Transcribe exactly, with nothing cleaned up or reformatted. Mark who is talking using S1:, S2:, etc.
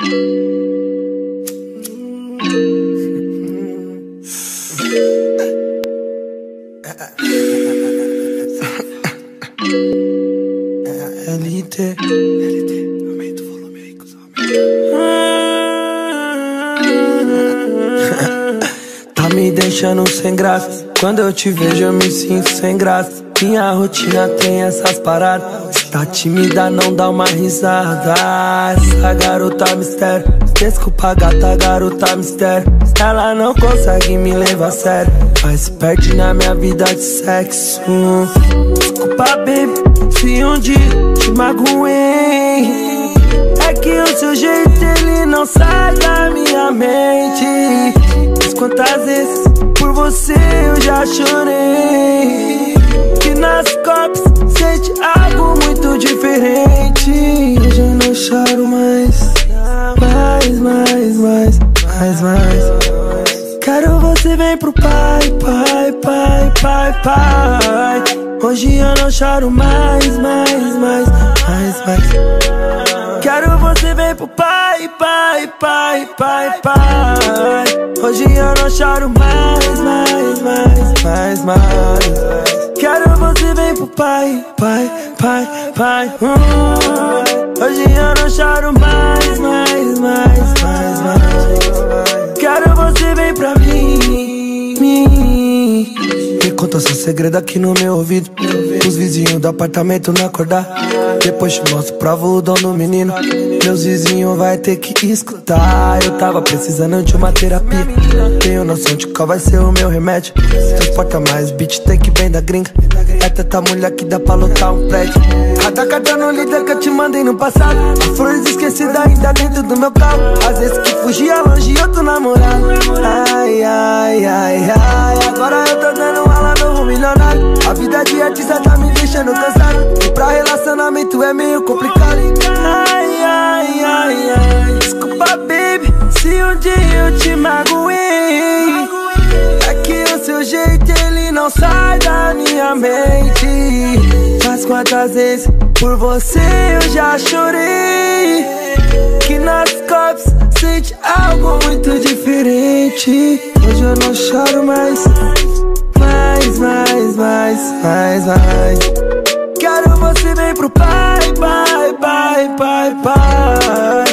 S1: L T Aumenta o volume aí, cuzão. Tá me deixando sem graça. Quando eu te vejo eu me sinto sem graça. Minha rotina tem essas paradas. Tá tímida, não dá uma risada. Essa garota mistério. Desculpa gata, garota mistério. Ela não consegue me levar a sério, mas se perde na minha vida de sexo. Desculpa baby, se um dia te magoei. É que o seu jeito ele não sai da minha mente. Mas quantas vezes por você eu já chorei. Que nas copos sente algo muito diferente. Hoje eu não choro mais. Mais, mais, mais, mais, mais. Quero você vem pro pai, pai, pai, pai, pai. Hoje eu não choro mais, mais, mais, mais, mais. Quero você vem pro pai, pai, pai, pai, pai. Hoje eu não choro mais, mais, mais, mais, mais. Quero você vem pro pai, pai, pai, pai. Hum. Hoje eu não choro mais, mais, mais, mais, mais. Quero você vem pra mim, mim. Me conta seu segredo aqui no meu ouvido. Os vizinhos do apartamento não acordar. Depois te mostro pra o dono menino. Meus vizinhos vai ter que escutar. Eu tava precisando de uma terapia. Tenho noção de qual vai ser o meu remédio. Transporta mais beat, tem que vem da gringa. É tanta mulher que dá pra lotar um prédio. Cada cartão no líder que eu te mandei no passado. As flores esquecidas ainda dentro do meu carro. Às vezes que fugia longe eu tô namorado. Ai, ai, ai, ai. Agora eu tô dando ala novo milionário. A vida de artista tá me deixando cansado. E pra relacionamento é meio complicado. Ai, ai, ai, ai. Desculpa baby, se um dia eu te magoei. É que o seu jeito ele não sai da minha mente. Mas quantas vezes por você eu já chorei. Que nas copos sente algo muito diferente. Hoje eu não choro mais. Mais, mais, mais, mais, mais. Quero você vem pro pai, pai, pai, pai, pai.